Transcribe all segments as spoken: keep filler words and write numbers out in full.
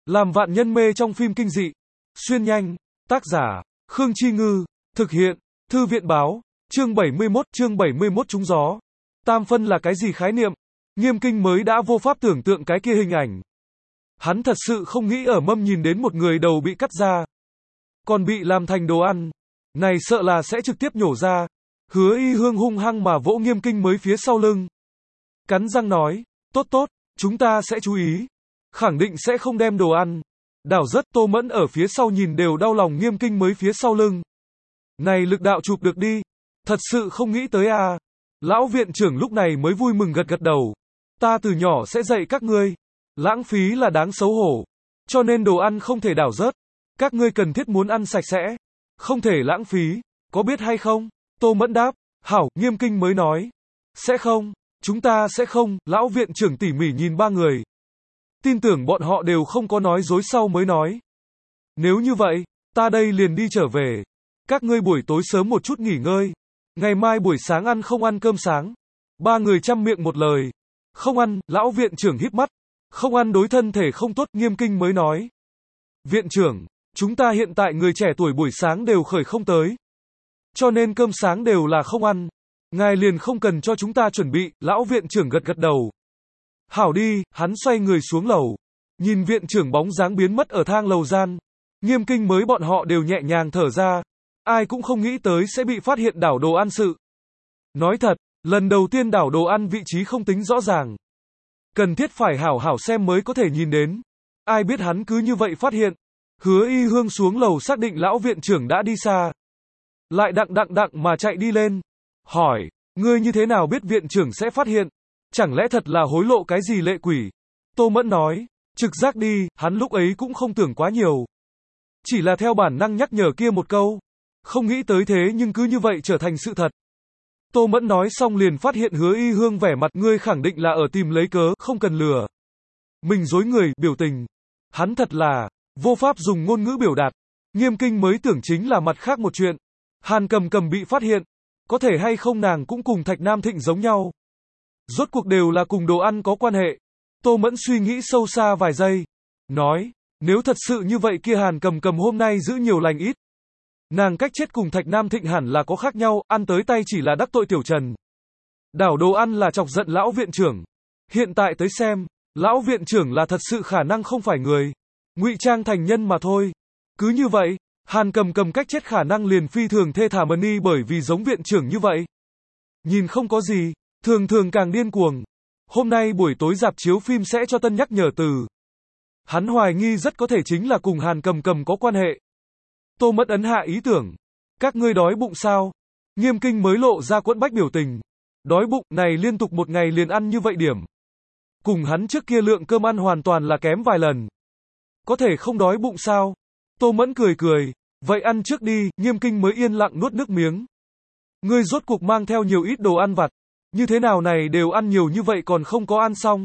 Làm vạn nhân mê trong phim kinh dị. Xuyên nhanh. Tác giả, Khương Chi Ngư. Thực hiện, Thư viện báo. Chương bảy mươi mốt, chương bảy mươi mốt trúng gió. Tam phân là cái gì khái niệm? Nghiêm Kinh mới đã vô pháp tưởng tượng cái kia hình ảnh. Hắn thật sự không nghĩ ở mâm nhìn đến một người đầu bị cắt ra, còn bị làm thành đồ ăn. Này sợ là sẽ trực tiếp nhổ ra. Hứa Y Hương hung hăng mà vỗ Nghiêm Kinh mới phía sau lưng. Cắn răng nói, tốt tốt, chúng ta sẽ chú ý. Khẳng định sẽ không đem đồ ăn đảo rớt. Tô Mẫn ở phía sau nhìn đều đau lòng Nghiêm Kinh mới phía sau lưng. Này lực đạo chụp được đi. Thật sự không nghĩ tới à. Lão viện trưởng lúc này mới vui mừng gật gật đầu. Ta từ nhỏ sẽ dạy các ngươi. Lãng phí là đáng xấu hổ. Cho nên đồ ăn không thể đảo rớt. Các ngươi cần thiết muốn ăn sạch sẽ. Không thể lãng phí. Có biết hay không? Tô Mẫn đáp. Hảo, Nghiêm Kinh mới nói. Sẽ không. Chúng ta sẽ không. Lão viện trưởng tỉ mỉ nhìn ba người. Tin tưởng bọn họ đều không có nói dối sau mới nói. Nếu như vậy, ta đây liền đi trở về. Các ngươi buổi tối sớm một chút nghỉ ngơi. Ngày mai buổi sáng ăn không ăn cơm sáng. Ba người chăm miệng một lời. Không ăn, lão viện trưởng híp mắt. Không ăn đối thân thể không tốt, Nghiêm Kinh mới nói. Viện trưởng, chúng ta hiện tại người trẻ tuổi buổi sáng đều khởi không tới. Cho nên cơm sáng đều là không ăn. Ngài liền không cần cho chúng ta chuẩn bị, lão viện trưởng gật gật đầu. Hảo đi, hắn xoay người xuống lầu. Nhìn viện trưởng bóng dáng biến mất ở thang lầu gian. Nghiêm Kinh mới bọn họ đều nhẹ nhàng thở ra. Ai cũng không nghĩ tới sẽ bị phát hiện đảo đồ ăn sự. Nói thật, lần đầu tiên đảo đồ ăn vị trí không tính rõ ràng. Cần thiết phải hảo hảo xem mới có thể nhìn đến. Ai biết hắn cứ như vậy phát hiện. Hứa Y Hương xuống lầu xác định lão viện trưởng đã đi xa. Lại đặng đặng đặng mà chạy đi lên. Hỏi, ngươi như thế nào biết viện trưởng sẽ phát hiện? Chẳng lẽ thật là hối lộ cái gì lệ quỷ? Tô Mẫn nói, trực giác đi, hắn lúc ấy cũng không tưởng quá nhiều. Chỉ là theo bản năng nhắc nhở kia một câu. Không nghĩ tới thế nhưng cứ như vậy trở thành sự thật. Tô Mẫn nói xong liền phát hiện Hứa Y Hương vẻ mặt ngươi khẳng định là ở tìm lấy cớ, không cần lừa. Mình dối người, biểu tình. Hắn thật là, vô pháp dùng ngôn ngữ biểu đạt. Nghiêm Kinh mới tưởng chính là mặt khác một chuyện. Hàn Cầm Cầm bị phát hiện. Có thể hay không nàng cũng cùng Thạch Nam Thịnh giống nhau. Rốt cuộc đều là cùng đồ ăn có quan hệ. Tô Mẫn suy nghĩ sâu xa vài giây. Nói, nếu thật sự như vậy kia Hàn Cầm Cầm hôm nay giữ nhiều lành ít. Nàng cách chết cùng Thạch Nam Thịnh hẳn là có khác nhau, ăn tới tay chỉ là đắc tội Tiểu Trần. Đảo đồ ăn là chọc giận lão viện trưởng. Hiện tại tới xem, lão viện trưởng là thật sự khả năng không phải người. Ngụy trang thành nhân mà thôi. Cứ như vậy, Hàn Cầm Cầm cách chết khả năng liền phi thường thê thảm đi bởi vì giống viện trưởng như vậy. Nhìn không có gì, thường thường càng điên cuồng. Hôm nay buổi tối rạp chiếu phim sẽ cho tân nhắc nhở từ. Hắn hoài nghi rất có thể chính là cùng Hàn Cầm Cầm có quan hệ. Tô Mẫn ấn hạ ý tưởng. Các ngươi đói bụng sao? Nghiêm Kinh mới lộ ra quẫn bách biểu tình. Đói bụng này liên tục một ngày liền ăn như vậy điểm. Cùng hắn trước kia lượng cơm ăn hoàn toàn là kém vài lần. Có thể không đói bụng sao? Tô Mẫn cười cười. Vậy ăn trước đi, Nghiêm Kinh mới yên lặng nuốt nước miếng. Ngươi rốt cuộc mang theo nhiều ít đồ ăn vặt. Như thế nào này đều ăn nhiều như vậy còn không có ăn xong.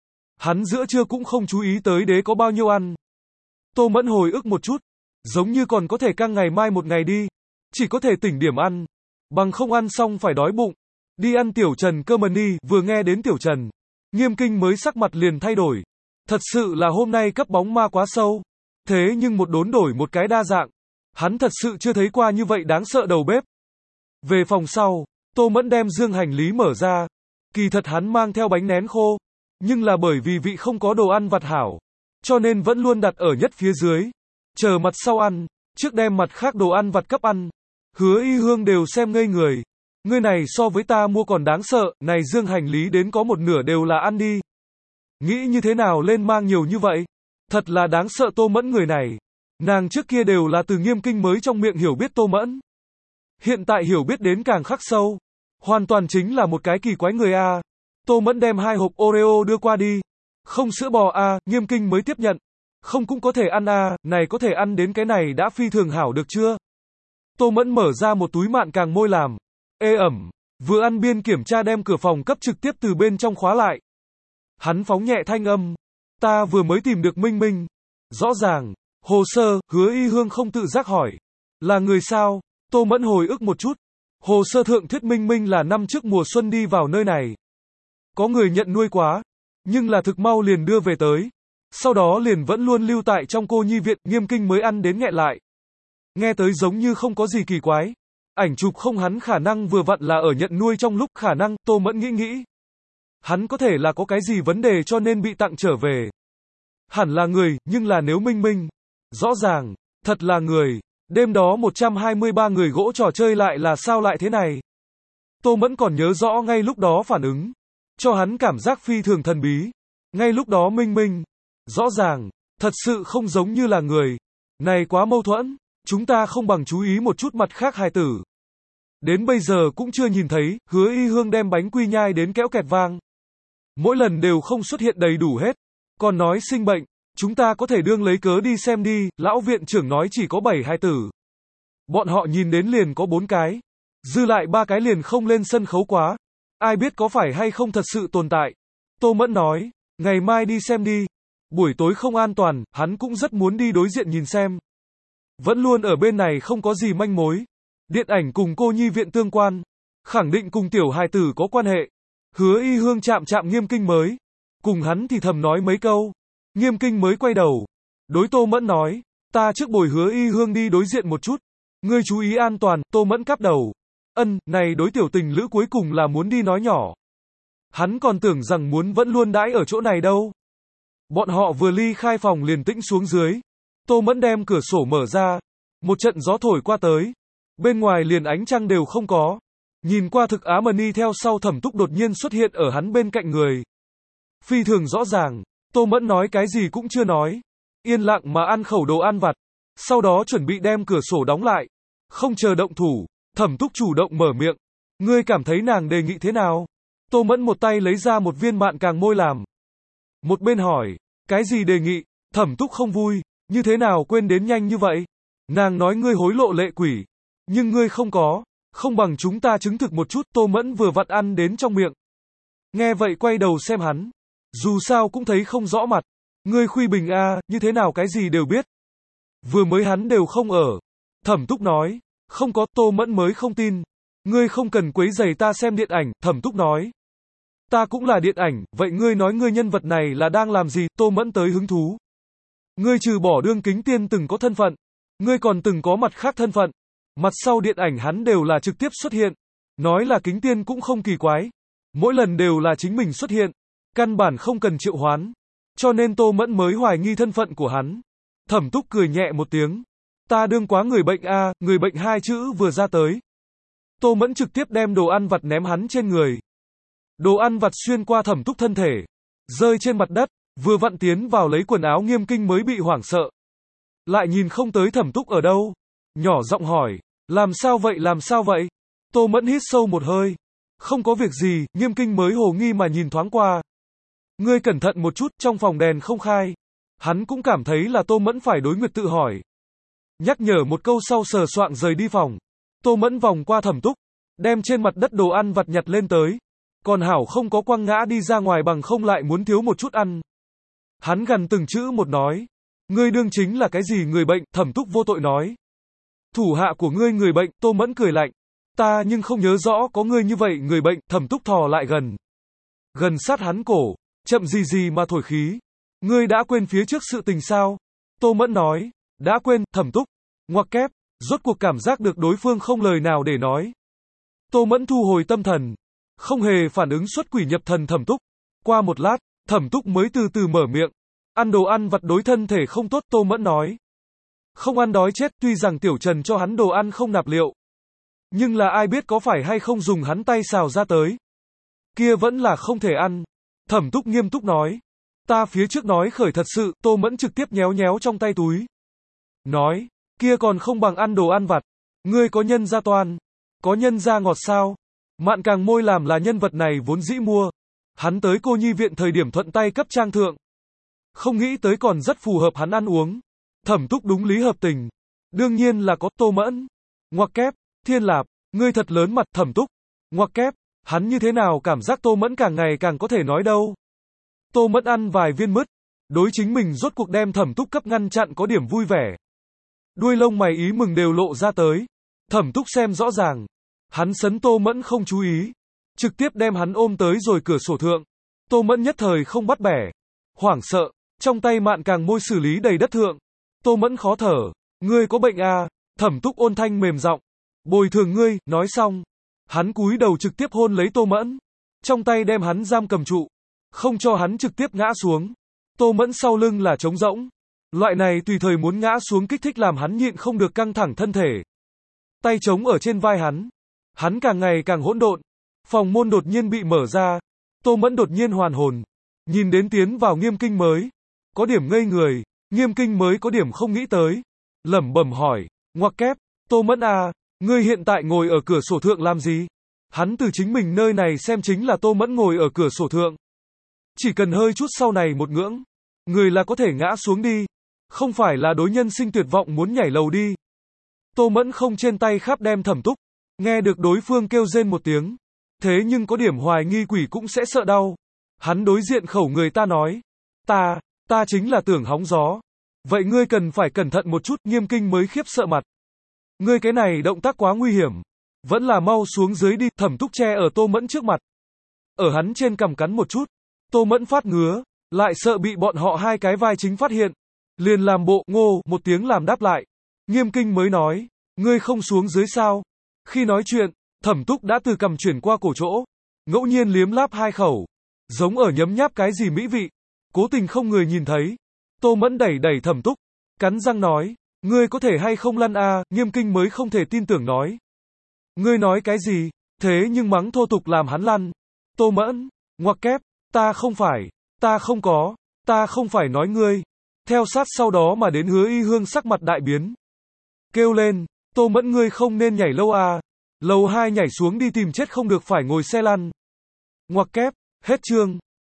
Hắn giữa trưa cũng không chú ý tới đế có bao nhiêu ăn. Tô Mẫn hồi ức một chút. Giống như còn có thể căng ngày mai một ngày đi. Chỉ có thể tỉnh điểm ăn. Bằng không ăn xong phải đói bụng. Đi ăn Tiểu Trần cơ mần đi. Vừa nghe đến Tiểu Trần, Nghiêm Kinh mới sắc mặt liền thay đổi. Thật sự là hôm nay cấp bóng ma quá sâu. Thế nhưng một đốn đổi một cái đa dạng. Hắn thật sự chưa thấy qua như vậy đáng sợ đầu bếp. Về phòng sau, Tô Mẫn đem dương hành lý mở ra. Kỳ thật hắn mang theo bánh nén khô. Nhưng là bởi vì vị không có đồ ăn vặt hảo. Cho nên vẫn luôn đặt ở nhất phía dưới. Chờ mặt sau ăn, trước đem mặt khác đồ ăn vặt cấp ăn. Hứa Y Hương đều xem ngây người. Ngươi này so với ta mua còn đáng sợ, này dương hành lý đến có một nửa đều là ăn đi. Nghĩ như thế nào lên mang nhiều như vậy? Thật là đáng sợ Tô Mẫn người này. Nàng trước kia đều là từ Nghiêm Kinh mới trong miệng hiểu biết Tô Mẫn. Hiện tại hiểu biết đến càng khắc sâu. Hoàn toàn chính là một cái kỳ quái người a. Tô Mẫn đem hai hộp Oreo đưa qua đi. Không sữa bò a, Nghiêm Kinh mới tiếp nhận. Không cũng có thể ăn à, này có thể ăn đến cái này đã phi thường hảo được chưa? Tô Mẫn mở ra một túi mạn càng môi làm. Ê ẩm, vừa ăn biên kiểm tra đem cửa phòng cấp trực tiếp từ bên trong khóa lại. Hắn phóng nhẹ thanh âm. Ta vừa mới tìm được Minh Minh. Rõ ràng, hồ sơ, Hứa Y Hương không tự giác hỏi. Là người sao? Tô Mẫn hồi ức một chút. Hồ sơ thượng thuyết Minh Minh là năm trước mùa xuân đi vào nơi này. Có người nhận nuôi quá. Nhưng là thực mau liền đưa về tới. Sau đó liền vẫn luôn lưu tại trong cô nhi viện, Nghiêm Kinh mới ăn đến nghẹn lại. Nghe tới giống như không có gì kỳ quái. Ảnh chụp không hắn khả năng vừa vặn là ở nhận nuôi trong lúc khả năng, Tô Mẫn nghĩ nghĩ. Hắn có thể là có cái gì vấn đề cho nên bị tặng trở về. Hẳn là người, nhưng là nếu Minh Minh. Rõ ràng, thật là người. Đêm đó một trăm hai mươi ba người gỗ trò chơi lại là sao lại thế này. Tô Mẫn còn nhớ rõ ngay lúc đó phản ứng. Cho hắn cảm giác phi thường thần bí. Ngay lúc đó Minh Minh. Rõ ràng, thật sự không giống như là người. Này quá mâu thuẫn. Chúng ta không bằng chú ý một chút mặt khác hài tử. Đến bây giờ cũng chưa nhìn thấy, Hứa Y Hương đem bánh quy nhai đến kéo kẹt vang. Mỗi lần đều không xuất hiện đầy đủ hết. Còn nói sinh bệnh, chúng ta có thể đương lấy cớ đi xem đi, lão viện trưởng nói chỉ có bảy hài tử. Bọn họ nhìn đến liền có bốn cái. Dư lại ba cái liền không lên sân khấu quá. Ai biết có phải hay không thật sự tồn tại. Tô Mẫn nói, ngày mai đi xem đi. Buổi tối không an toàn, hắn cũng rất muốn đi đối diện nhìn xem. Vẫn luôn ở bên này không có gì manh mối. Điện ảnh cùng cô nhi viện tương quan. Khẳng định cùng tiểu hài tử có quan hệ. Hứa Y Hương chạm chạm Nghiêm Kinh mới. Cùng hắn thì thầm nói mấy câu. Nghiêm Kinh mới quay đầu. Đối Tô Mẫn nói. Ta trước bồi Hứa Y Hương đi đối diện một chút. Ngươi chú ý an toàn. Tô Mẫn cắp đầu. Ân, này đối tiểu tình lữ cuối cùng là muốn đi nói nhỏ. Hắn còn tưởng rằng muốn vẫn luôn đãi ở chỗ này đâu. Bọn họ vừa ly khai phòng liền tĩnh xuống dưới. Tô Mẫn đem cửa sổ mở ra. Một trận gió thổi qua tới. Bên ngoài liền ánh trăng đều không có. Nhìn qua thực á mani theo sau Thẩm Túc đột nhiên xuất hiện ở hắn bên cạnh người. Phi thường rõ ràng. Tô Mẫn nói cái gì cũng chưa nói. Yên lặng mà ăn khẩu đồ ăn vặt. Sau đó chuẩn bị đem cửa sổ đóng lại. Không chờ động thủ. Thẩm Túc chủ động mở miệng. Ngươi cảm thấy nàng đề nghị thế nào? Tô Mẫn một tay lấy ra một viên mạn càng môi làm. Một bên hỏi. Cái gì đề nghị? Thẩm Túc không vui. Như thế nào quên đến nhanh như vậy? Nàng nói ngươi hối lộ lệ quỷ. Nhưng ngươi không có. Không bằng chúng ta chứng thực một chút. Tô Mẫn vừa vặn ăn đến trong miệng. Nghe vậy quay đầu xem hắn. Dù sao cũng thấy không rõ mặt. Ngươi khuy bình a, như thế nào cái gì đều biết. Vừa mới hắn đều không ở. Thẩm Túc nói. Không có. Tô Mẫn mới không tin. Ngươi không cần quấy rầy ta xem điện ảnh. Thẩm Túc nói. Ta cũng là điện ảnh. Vậy ngươi nói ngươi nhân vật này là đang làm gì? Tô Mẫn tới hứng thú. Ngươi trừ bỏ đương kính tiên từng có thân phận. Ngươi còn từng có mặt khác thân phận. Mặt sau điện ảnh hắn đều là trực tiếp xuất hiện. Nói là kính tiên cũng không kỳ quái. Mỗi lần đều là chính mình xuất hiện. Căn bản không cần triệu hoán. Cho nên Tô Mẫn mới hoài nghi thân phận của hắn. Thẩm Túc cười nhẹ một tiếng. Ta đương quá người bệnh a, người bệnh hai chữ vừa ra tới. Tô Mẫn trực tiếp đem đồ ăn vặt ném hắn trên người. Đồ ăn vặt xuyên qua Thẩm Túc thân thể. Rơi trên mặt đất. Vừa vặn tiến vào lấy quần áo Nghiêm Kinh mới bị hoảng sợ. Lại nhìn không tới Thẩm Túc ở đâu. Nhỏ giọng hỏi. Làm sao vậy làm sao vậy? Tô Mẫn hít sâu một hơi. Không có việc gì. Nghiêm Kinh mới hồ nghi mà nhìn thoáng qua. Ngươi cẩn thận một chút. Trong phòng đèn không khai. Hắn cũng cảm thấy là Tô Mẫn phải đối nguyệt tự hỏi. Nhắc nhở một câu sau sờ soạng rời đi phòng. Tô Mẫn vòng qua Thẩm Túc. Đem trên mặt đất đồ ăn vặt nhặt lên tới. Còn hảo không có quăng ngã đi ra ngoài bằng không lại muốn thiếu một chút ăn. Hắn gần từng chữ một nói. Ngươi đương chính là cái gì người bệnh? Thẩm Túc vô tội nói. Thủ hạ của ngươi người bệnh. Tô Mẫn cười lạnh. Ta nhưng không nhớ rõ có ngươi như vậy người bệnh. Thẩm Túc thò lại gần. Gần sát hắn cổ. Chậm gì gì mà thổi khí. Ngươi đã quên phía trước sự tình sao? Tô Mẫn nói. Đã quên. Thẩm Túc. Ngoặc kép. Rốt cuộc cảm giác được đối phương không lời nào để nói. Tô Mẫn thu hồi tâm thần. Không hề phản ứng xuất quỷ nhập thần Thẩm Túc. Qua một lát. Thẩm Túc mới từ từ mở miệng. Ăn đồ ăn vặt đối thân thể không tốt. Tô Mẫn nói. Không ăn đói chết. Tuy rằng Tiểu Trần cho hắn đồ ăn không nạp liệu. Nhưng là ai biết có phải hay không dùng hắn tay xào ra tới. Kia vẫn là không thể ăn. Thẩm Túc nghiêm túc nói. Ta phía trước nói khởi thật sự. Tô Mẫn trực tiếp nhéo nhéo trong tay túi. Nói. Kia còn không bằng ăn đồ ăn vặt. Ngươi có nhân gia toan. Có nhân gia ngọt sao? Mạn càng môi làm là nhân vật này vốn dĩ mua. Hắn tới cô nhi viện thời điểm thuận tay cấp trang thượng. Không nghĩ tới còn rất phù hợp hắn ăn uống. Thẩm Túc đúng lý hợp tình. Đương nhiên là có. Tô Mẫn. Ngoặc kép. Thiên Lạp. Ngươi thật lớn mặt. Thẩm Túc. Ngoặc kép. Hắn như thế nào cảm giác Tô Mẫn càng ngày càng có thể nói đâu. Tô Mẫn ăn vài viên mứt. Đối chính mình rốt cuộc đem Thẩm Túc cấp ngăn chặn có điểm vui vẻ. Đuôi lông mày ý mừng đều lộ ra tới. Thẩm Túc xem rõ ràng. Hắn sấn Tô Mẫn không chú ý. Trực tiếp đem hắn ôm tới rồi cửa sổ thượng. Tô Mẫn nhất thời không bắt bẻ. Hoảng sợ. Trong tay mạn càng môi xử lý đầy đất thượng. Tô Mẫn khó thở. Ngươi có bệnh à? Thẩm Túc ôn thanh mềm giọng. Bồi thường ngươi, nói xong. Hắn cúi đầu trực tiếp hôn lấy Tô Mẫn. Trong tay đem hắn giam cầm trụ. Không cho hắn trực tiếp ngã xuống. Tô Mẫn sau lưng là trống rỗng. Loại này tùy thời muốn ngã xuống kích thích làm hắn nhịn không được căng thẳng thân thể. Tay trống ở trên vai hắn. Hắn càng ngày càng hỗn độn. Phòng môn đột nhiên bị mở ra. Tô Mẫn đột nhiên hoàn hồn. Nhìn đến tiến vào Nghiêm Kinh mới. Có điểm ngây người. Nghiêm Kinh mới có điểm không nghĩ tới. Lẩm bẩm hỏi. Ngoặc kép. Tô Mẫn à. Ngươi hiện tại ngồi ở cửa sổ thượng làm gì? Hắn từ chính mình nơi này xem chính là Tô Mẫn ngồi ở cửa sổ thượng. Chỉ cần hơi chút sau này một ngưỡng. Người là có thể ngã xuống đi. Không phải là đối nhân sinh tuyệt vọng muốn nhảy lầu đi. Tô Mẫn không trên tay khắp đem Thẩm Túc. Nghe được đối phương kêu rên một tiếng. Thế nhưng có điểm hoài nghi quỷ cũng sẽ sợ đau. Hắn đối diện khẩu người ta nói. Ta, ta chính là tưởng hóng gió. Vậy ngươi cần phải cẩn thận một chút. Nghiêm Kinh mới khiếp sợ mặt. Ngươi cái này động tác quá nguy hiểm. Vẫn là mau xuống dưới đi. Thẩm Túc che ở Tô Mẫn trước mặt. Ở hắn trên cằm cắn một chút. Tô Mẫn phát ngứa. Lại sợ bị bọn họ hai cái vai chính phát hiện. Liền làm bộ ngô một tiếng làm đáp lại. Nghiêm Kinh mới nói. Ngươi không xuống dưới sao? Khi nói chuyện, Thẩm Túc đã từ cằm chuyển qua cổ chỗ. Ngẫu nhiên liếm láp hai khẩu. Giống ở nhấm nháp cái gì mỹ vị. Cố tình không người nhìn thấy. Tô Mẫn đẩy đẩy Thẩm Túc. Cắn răng nói. Ngươi có thể hay không lăn à? Nghiêm Kinh mới không thể tin tưởng nói. Ngươi nói cái gì? Thế nhưng mắng thô tục làm hắn lăn. Tô Mẫn. Ngoặc kép. Ta không phải. Ta không có. Ta không phải nói ngươi. Theo sát sau đó mà đến Hứa Y Hương sắc mặt đại biến. Kêu lên. Tô Mẫn ngươi không nên nhảy lâu à. Lầu hai nhảy xuống đi tìm chết không được phải ngồi xe lăn. Ngoặc kép. Hết chương.